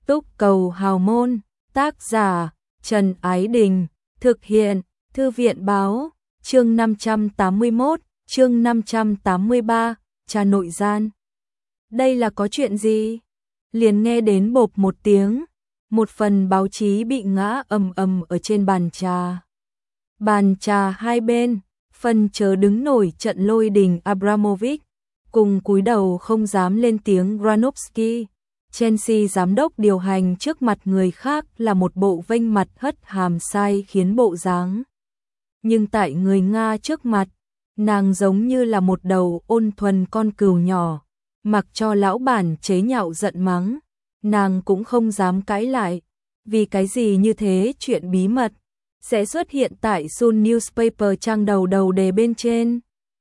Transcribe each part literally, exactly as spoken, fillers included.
Túc Cầu Hào Môn, tác giả Trần Ái Đình, thực hiện Thư viện Báo, chương năm trăm tám mươi mốt, chương năm trăm tám mươi ba, trà nội gian. Đây là có chuyện gì? Liền nghe đến bộp một tiếng, một phần báo chí bị ngã ầm ầm ở trên bàn trà. Bàn trà hai bên, phần chớ đứng nổi trận lôi đình Abramovich, cùng cúi đầu không dám lên tiếng Granovsky. Chelsea giám đốc điều hành trước mặt người khác là một bộ vênh mặt hất hàm sai khiến bộ dáng. Nhưng tại người Nga trước mặt, nàng giống như là một đầu ôn thuần con cừu nhỏ, mặc cho lão bản chế nhạo giận mắng, nàng cũng không dám cãi lại. Vì cái gì như thế chuyện bí mật sẽ xuất hiện tại Sun Newspaper trang đầu đầu đề bên trên.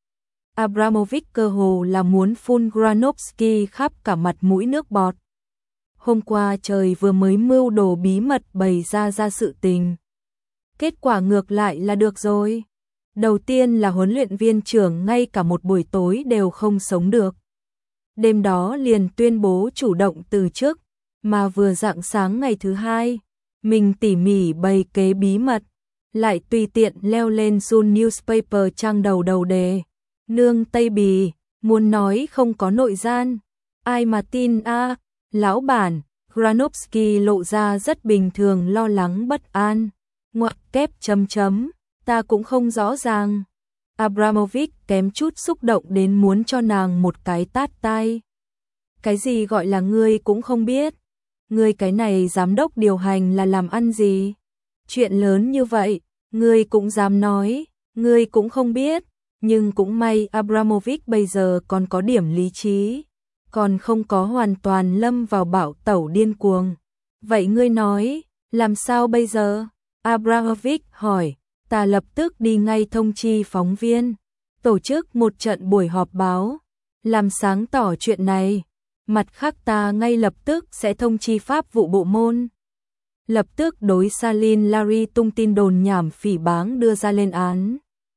Abramovich cơ hồ là muốn phun Granovsky khắp cả mặt mũi nước bọt. Hôm qua trời vừa mới mưu đồ bí mật bày ra ra sự tình. Kết quả ngược lại là được rồi. Đầu tiên là huấn luyện viên trưởng ngay cả một buổi tối đều không sống được. Đêm đó liền tuyên bố chủ động từ chức, mà vừa rạng sáng ngày thứ hai, mình tỉ mỉ bày kế bí mật, lại tùy tiện leo lên Sun Newspaper trang đầu đầu đề. Nương Tây Bì, muốn nói không có nội gian, ai mà tin a? À? Lão bản, Granovsky lộ ra rất bình thường lo lắng bất an. Ngoặc kép chấm chấm, ta cũng không rõ ràng. Abramovich kém chút xúc động đến muốn cho nàng một cái tát tai. Cái gì gọi là ngươi cũng không biết? Ngươi cái này giám đốc điều hành là làm ăn gì? Chuyện lớn như vậy, ngươi cũng dám nói, ngươi cũng không biết. Nhưng cũng may Abramovich bây giờ còn có điểm lý trí, còn không có hoàn toàn lâm vào bạo tẩu điên cuồng. Vậy ngươi nói, làm sao bây giờ? Abramovich hỏi. Ta lập tức đi ngay thông chi phóng viên, tổ chức một trận buổi họp báo, làm sáng tỏ chuyện này. Mặt khác ta ngay lập tức sẽ thông chi pháp vụ bộ môn, lập tức đối Salin Larry tung tin đồn nhảm phỉ báng đưa ra lên án.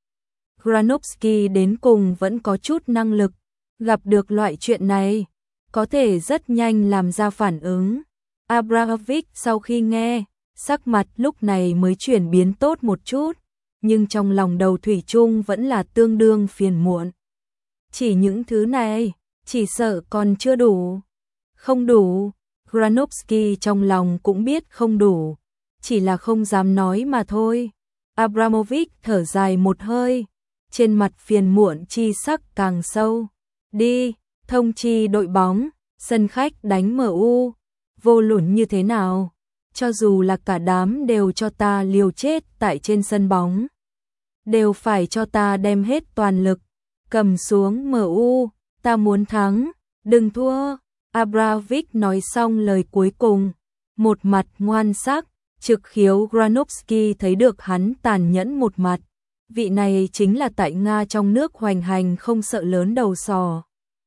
Granovsky đến cùng vẫn có chút năng lực, gặp được loại chuyện này, có thể rất nhanh làm ra phản ứng. Abramovich sau khi nghe, sắc mặt lúc này mới chuyển biến tốt một chút, nhưng trong lòng đầu thủy chung vẫn là tương đương phiền muộn. Chỉ những thứ này, chỉ sợ còn chưa đủ. Không đủ, Granovsky trong lòng cũng biết không đủ, chỉ là không dám nói mà thôi. Abramovich thở dài một hơi, trên mặt phiền muộn chi sắc càng sâu. Đi, thông chi đội bóng, sân khách đánh em u, vô luận như thế nào, cho dù là cả đám đều cho ta liều chết tại trên sân bóng, đều phải cho ta đem hết toàn lực, cầm xuống em u, ta muốn thắng, đừng thua. Abramovich nói xong lời cuối cùng, một mặt ngoan sắc, trực khiếu Granovsky thấy được hắn tàn nhẫn một mặt. Vị này chính là tại Nga trong nước hoành hành không sợ lớn đầu sò.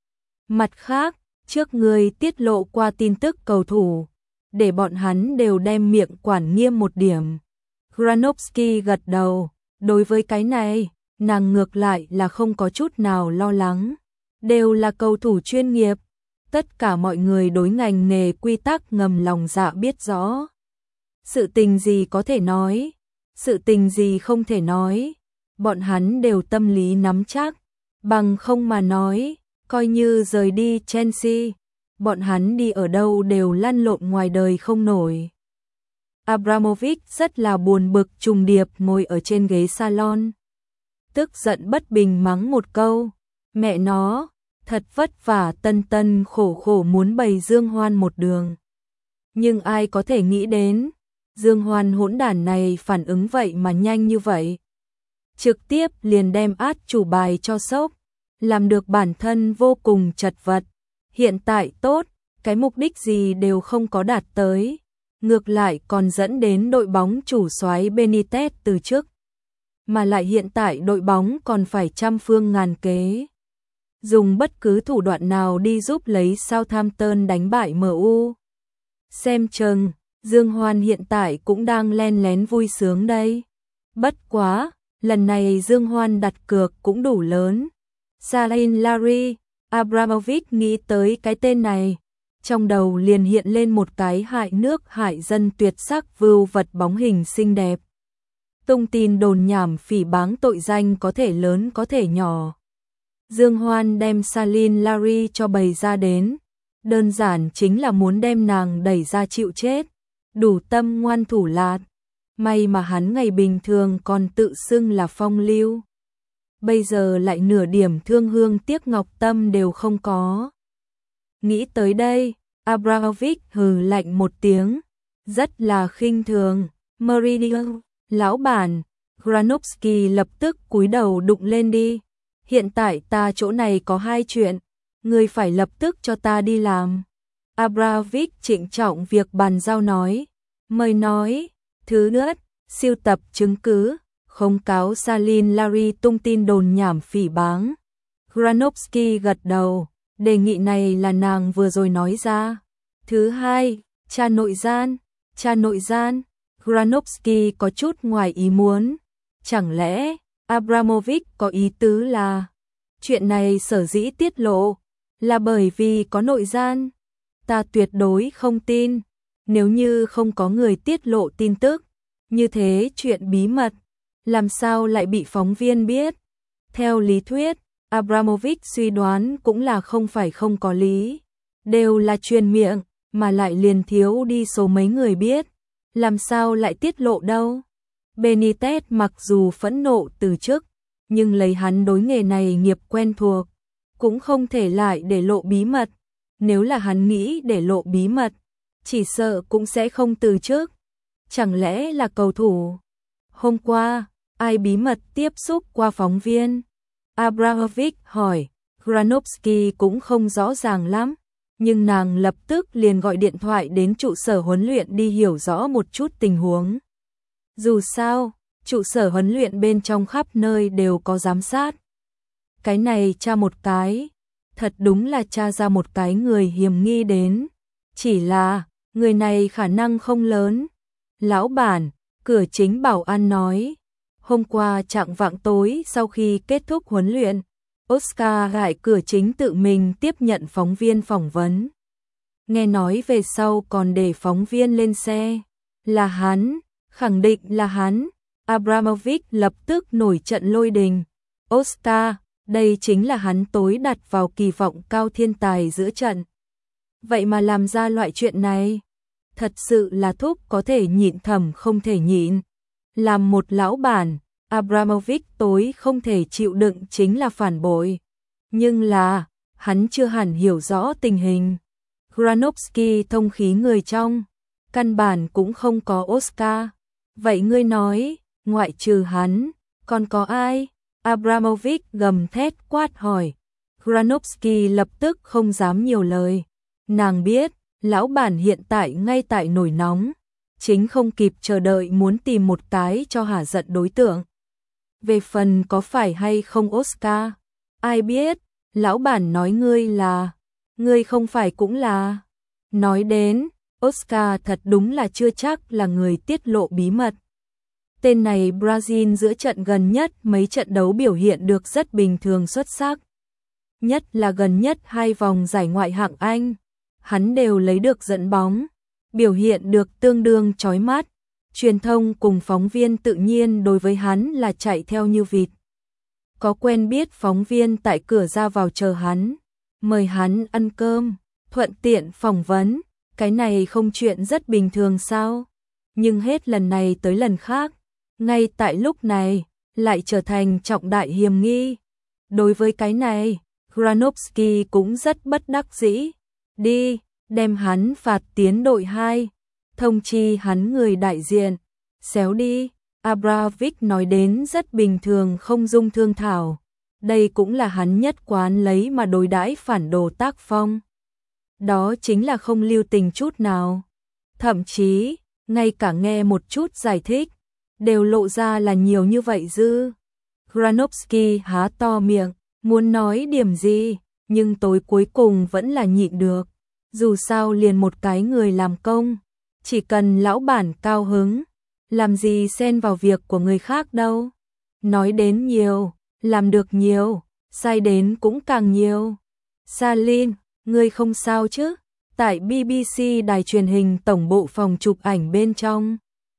Mặt khác, trước người tiết lộ qua tin tức cầu thủ, để bọn hắn đều đem miệng quản nghiêm một điểm. Granovsky gật đầu, đối với cái này, nàng ngược lại là không có chút nào lo lắng. Đều là cầu thủ chuyên nghiệp, tất cả mọi người đối ngành nghề quy tắc ngầm lòng dạ biết rõ. Sự tình gì có thể nói, sự tình gì không thể nói, bọn hắn đều tâm lý nắm chắc, bằng không mà nói, coi như rời đi Chelsea, bọn hắn đi ở đâu đều lăn lộn ngoài đời không nổi. Abramovich rất là buồn bực trùng điệp ngồi ở trên ghế salon, tức giận bất bình mắng một câu, mẹ nó, thật vất vả tân tân khổ khổ muốn bày Dương Hoan một đường. Nhưng ai có thể nghĩ đến, Dương Hoan hỗn đản này phản ứng vậy mà nhanh như vậy. Trực tiếp liền đem át chủ bài cho sốc, làm được bản thân vô cùng chật vật. Hiện tại tốt, cái mục đích gì đều không có đạt tới, ngược lại còn dẫn đến đội bóng chủ soái Benitez từ chức. Mà lại hiện tại đội bóng còn phải trăm phương ngàn kế, dùng bất cứ thủ đoạn nào đi giúp lấy Southampton đánh bại em u. Xem chừng, Dương Hoan hiện tại cũng đang len lén vui sướng đây. Bất quá, lần này Dương Hoan đặt cược cũng đủ lớn. Salin Larry, Abramovich nghĩ tới cái tên này, trong đầu liền hiện lên một cái hại nước hại dân tuyệt sắc vưu vật bóng hình xinh đẹp. Tung tin đồn nhảm phỉ báng tội danh có thể lớn có thể nhỏ. Dương Hoan đem Salin Larry cho bày ra đến, đơn giản chính là muốn đem nàng đẩy ra chịu chết, đủ tâm ngoan thủ lạt. May mà hắn ngày bình thường còn tự xưng là phong lưu, bây giờ lại nửa điểm thương hương tiếc ngọc tâm đều không có. Nghĩ tới đây, Abramovich hừ lạnh một tiếng, rất là khinh thường. Meridian, lão bản. Granovsky lập tức cúi đầu đụng lên đi. Hiện tại ta chỗ này có hai chuyện, ngươi phải lập tức cho ta đi làm. Abramovich trịnh trọng việc bàn giao nói. Mời nói, thứ nhất, siêu tập chứng cứ, không cáo Salin Larry tung tin đồn nhảm phỉ báng. Granovsky gật đầu, đề nghị này là nàng vừa rồi nói ra. Thứ hai, tra nội gian. Tra nội gian. Granovsky có chút ngoài ý muốn. Chẳng lẽ Abramovich có ý tứ là chuyện này sở dĩ tiết lộ là bởi vì có nội gian? Ta tuyệt đối không tin. Nếu như không có người tiết lộ tin tức, như thế chuyện bí mật làm sao lại bị phóng viên biết? Theo lý thuyết, Abramovich suy đoán cũng là không phải không có lý, đều là truyền miệng, mà lại liền thiếu đi số mấy người biết, làm sao lại tiết lộ đâu? Benitez mặc dù phẫn nộ từ chức, nhưng lấy hắn đối nghề này nghiệp quen thuộc, cũng không thể lại để lộ bí mật. Nếu là hắn nghĩ để lộ bí mật, chỉ sợ cũng sẽ không từ chức. Chẳng lẽ là cầu thủ? Hôm qua, ai bí mật tiếp xúc qua phóng viên? Abramovich hỏi. Granovsky cũng không rõ ràng lắm, nhưng nàng lập tức liền gọi điện thoại đến trụ sở huấn luyện đi hiểu rõ một chút tình huống. Dù sao, trụ sở huấn luyện bên trong khắp nơi đều có giám sát. Cái này tra một cái, thật đúng là tra ra một cái người hiểm nghi đến. Chỉ là, người này khả năng không lớn. Lão bản, cửa chính bảo an nói. Hôm qua chạng vạng tối sau khi kết thúc huấn luyện, Oscar gại cửa chính tự mình tiếp nhận phóng viên phỏng vấn. Nghe nói về sau còn để phóng viên lên xe. Là hắn, khẳng định là hắn. Abramovich lập tức nổi trận lôi đình. Oscar, đây chính là hắn tối đặt vào kỳ vọng cao thiên tài giữa trận. Vậy mà làm ra loại chuyện này, thật sự là thúc có thể nhịn thầm không thể nhịn. Làm một lão bản, Abramovich tối không thể chịu đựng chính là phản bội. Nhưng là, hắn chưa hẳn hiểu rõ tình hình. Granovsky thông khí người trong, căn bản cũng không có Oscar. Vậy ngươi nói, ngoại trừ hắn, còn có ai? Abramovich gầm thét quát hỏi. Granovsky lập tức không dám nhiều lời. Nàng biết, lão bản hiện tại ngay tại nổi nóng, chính không kịp chờ đợi muốn tìm một cái cho hả giận đối tượng. Về phần có phải hay không Oscar, ai biết, lão bản nói ngươi là, ngươi không phải cũng là. Nói đến, Oscar thật đúng là chưa chắc là người tiết lộ bí mật. Tên này Brazil giữa trận gần nhất mấy trận đấu biểu hiện được rất bình thường xuất sắc. Nhất là gần nhất hai vòng giải ngoại hạng Anh, hắn đều lấy được dẫn bóng, biểu hiện được tương đương chói mắt. Truyền thông cùng phóng viên tự nhiên đối với hắn là chạy theo như vịt. Có quen biết phóng viên tại cửa ra vào chờ hắn, mời hắn ăn cơm, thuận tiện phỏng vấn, cái này không chuyện rất bình thường sao? Nhưng hết lần này tới lần khác, ngay tại lúc này, lại trở thành trọng đại hiềm nghi. Đối với cái này, Granovsky cũng rất bất đắc dĩ. Đi, đem hắn phạt tiến đội hai, thông chi hắn người đại diện. Xéo đi, Abramovich nói đến rất bình thường không dung thương thảo. Đây cũng là hắn nhất quán lấy mà đối đãi phản đồ tác phong. Đó chính là không lưu tình chút nào. Thậm chí, ngay cả nghe một chút giải thích, đều lộ ra là nhiều như vậy dư. Granovsky há to miệng, muốn nói điểm gì, nhưng tối cuối cùng vẫn là nhịn được. Dù sao liền một cái người làm công, chỉ cần lão bản cao hứng, làm gì xen vào việc của người khác đâu. Nói đến nhiều, làm được nhiều, sai đến cũng càng nhiều. Salin, ngươi không sao chứ? Tại bê bê xê đài truyền hình tổng bộ phòng chụp ảnh bên trong,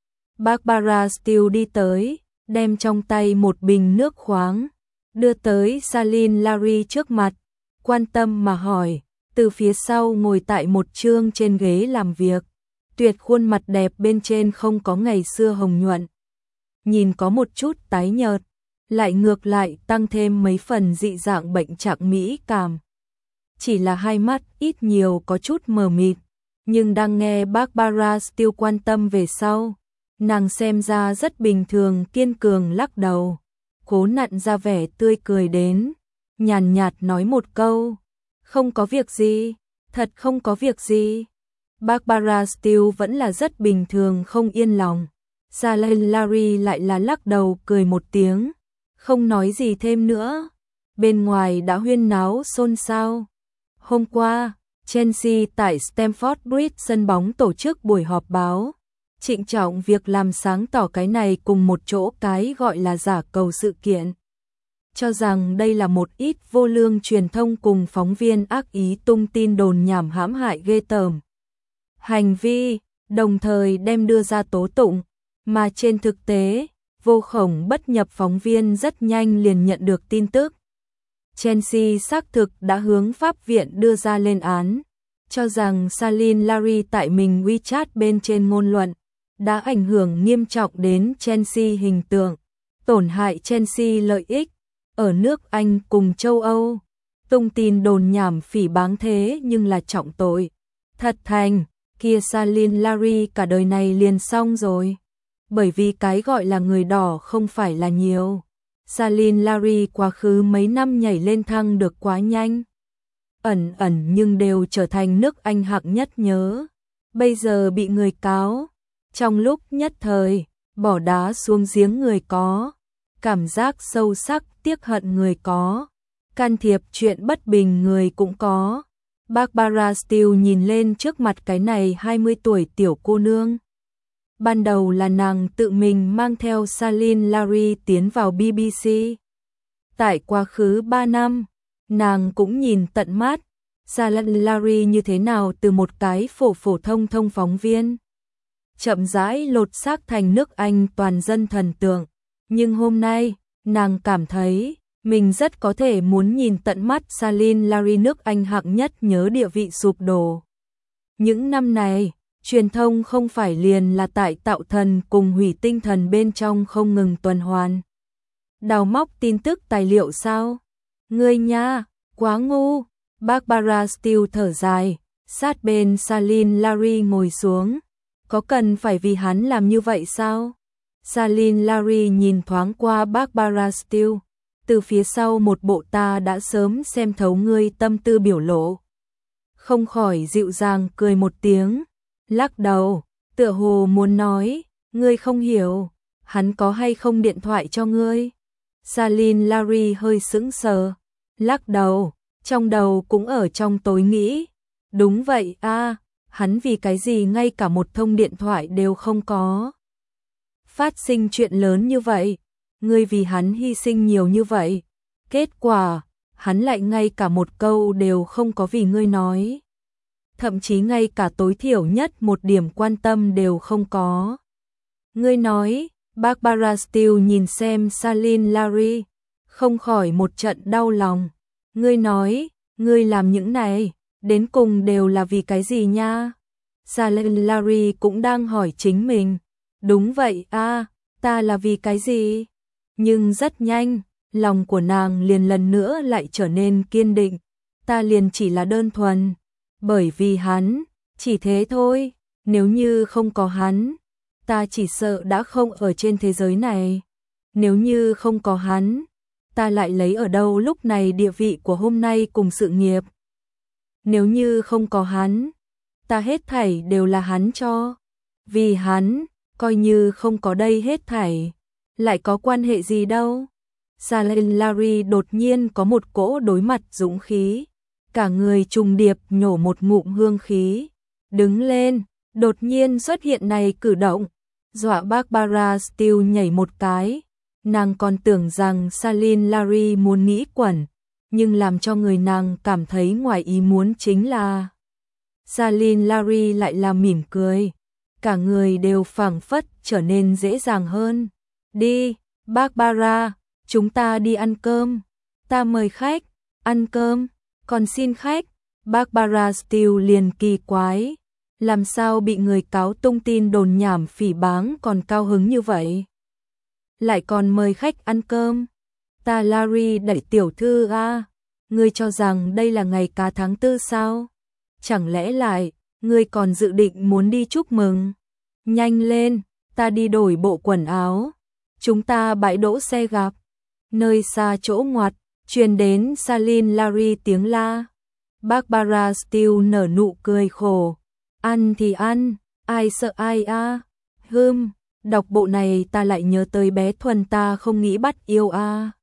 Barbara Steele đi tới, đem trong tay một bình nước khoáng, đưa tới Salin Larry trước mặt, quan tâm mà hỏi, từ phía sau ngồi tại một chương trên ghế làm việc, tuyệt khuôn mặt đẹp bên trên không có ngày xưa hồng nhuận, nhìn có một chút tái nhợt, lại ngược lại tăng thêm mấy phần dị dạng bệnh trạng mỹ cảm. Chỉ là hai mắt ít nhiều có chút mờ mịt, nhưng đang nghe Barbara Steele quan tâm về sau, nàng xem ra rất bình thường kiên cường lắc đầu, cố nặn ra vẻ tươi cười đến, nhàn nhạt nói một câu, không có việc gì, thật không có việc gì. Barbara Steele vẫn là rất bình thường không yên lòng, Salin Larry lại là lắc đầu cười một tiếng, không nói gì thêm nữa. Bên ngoài đã huyên náo xôn xao. Hôm qua, Chelsea tại Stamford Bridge sân bóng tổ chức buổi họp báo, trịnh trọng việc làm sáng tỏ cái này cùng một chỗ cái gọi là giả cầu sự kiện. Cho rằng đây là một ít vô lương truyền thông cùng phóng viên ác ý tung tin đồn nhảm hãm hại ghê tởm hành vi, đồng thời đem đưa ra tố tụng, mà trên thực tế, vô khổng bất nhập phóng viên rất nhanh liền nhận được tin tức. Chelsea xác thực đã hướng pháp viện đưa ra lên án, cho rằng Salin Larry tại mình WeChat bên trên ngôn luận, đã ảnh hưởng nghiêm trọng đến Chelsea hình tượng, tổn hại Chelsea lợi ích, ở nước Anh cùng châu Âu, tung tin đồn nhảm phỉ báng thế nhưng là trọng tội. Thật thành, kia Salin Larry cả đời này liền xong rồi, bởi vì cái gọi là người đỏ không phải là nhiều. Salin Larry quá khứ mấy năm nhảy lên thăng được quá nhanh, ẩn ẩn nhưng đều trở thành nước Anh hạng nhất nhớ. Bây giờ bị người cáo, trong lúc nhất thời, bỏ đá xuống giếng người có, cảm giác sâu sắc tiếc hận người có, can thiệp chuyện bất bình người cũng có. Barbara Steele nhìn lên trước mặt cái này hai mươi tuổi tiểu cô nương. Ban đầu là nàng tự mình mang theo Salin Larry tiến vào bê bê xê. Tại quá khứ ba năm, nàng cũng nhìn tận mắt Salin Larry như thế nào từ một cái phổ phổ thông thông phóng viên, chậm rãi lột xác thành nước Anh toàn dân thần tượng. Nhưng hôm nay, nàng cảm thấy mình rất có thể muốn nhìn tận mắt Salin Larry nước Anh hạng nhất nhớ địa vị sụp đổ. Những năm này, truyền thông không phải liền là tại tạo thần cùng hủy tinh thần bên trong không ngừng tuần hoàn. Đào móc tin tức tài liệu sao? Ngươi nha, quá ngu. Barbara Steele thở dài, sát bên Salin Larry ngồi xuống. Có cần phải vì hắn làm như vậy sao? Salin Larry nhìn thoáng qua Barbara Steele, từ phía sau một bộ ta đã sớm xem thấu ngươi tâm tư biểu lộ. Không khỏi dịu dàng cười một tiếng, lắc đầu, tựa hồ muốn nói, ngươi không hiểu, hắn có hay không điện thoại cho ngươi? Salin Larry hơi sững sờ, lắc đầu, trong đầu cũng ở trong tối nghĩ, đúng vậy a, hắn vì cái gì ngay cả một thông điện thoại đều không có. Phát sinh chuyện lớn như vậy, ngươi vì hắn hy sinh nhiều như vậy, kết quả, hắn lại ngay cả một câu đều không có vì ngươi nói. Thậm chí ngay cả tối thiểu nhất một điểm quan tâm đều không có. Ngươi nói, Barbara Steele nhìn xem Salin Larry, không khỏi một trận đau lòng. Ngươi nói, ngươi làm những này, đến cùng đều là vì cái gì nha? Salin Larry cũng đang hỏi chính mình. Đúng vậy a, ta là vì cái gì? Nhưng rất nhanh, lòng của nàng liền lần nữa lại trở nên kiên định. Ta liền chỉ là đơn thuần, bởi vì hắn, chỉ thế thôi. Nếu như không có hắn, ta chỉ sợ đã không ở trên thế giới này. Nếu như không có hắn, ta lại lấy ở đâu lúc này địa vị của hôm nay cùng sự nghiệp. Nếu như không có hắn, ta hết thảy đều là hắn cho. Vì hắn, coi như không có đây hết thảy, lại có quan hệ gì đâu. Salin Larry đột nhiên có một cỗ đối mặt dũng khí, cả người trùng điệp nhổ một ngụm hương khí, đứng lên, đột nhiên xuất hiện này cử động, dọa Barbara Steele nhảy một cái. Nàng còn tưởng rằng Salin Larry muốn nghĩ quẩn, nhưng làm cho người nàng cảm thấy ngoài ý muốn chính là Salin Larry lại là mỉm cười. Cả người đều phảng phất trở nên dễ dàng hơn. Đi, Barbara, chúng ta đi ăn cơm. Ta mời khách, ăn cơm, còn xin khách. Barbara Steele liền kỳ quái. Làm sao bị người cáo tung tin đồn nhảm phỉ báng còn cao hứng như vậy? Lại còn mời khách ăn cơm. Ta Larry đẩy tiểu thư a, ngươi cho rằng đây là ngày cá tháng tư sao? Chẳng lẽ lại, ngươi còn dự định muốn đi chúc mừng? Nhanh lên, ta đi đổi bộ quần áo. Chúng ta bãi đỗ xe gặp. Nơi xa chỗ ngoặt, truyền đến Salin Larry tiếng la. Barbara Steele nở nụ cười khổ. Ăn thì ăn, ai sợ ai a? À? Hừm, đọc bộ này ta lại nhớ tới bé Thuần ta không nghĩ bắt yêu a. À.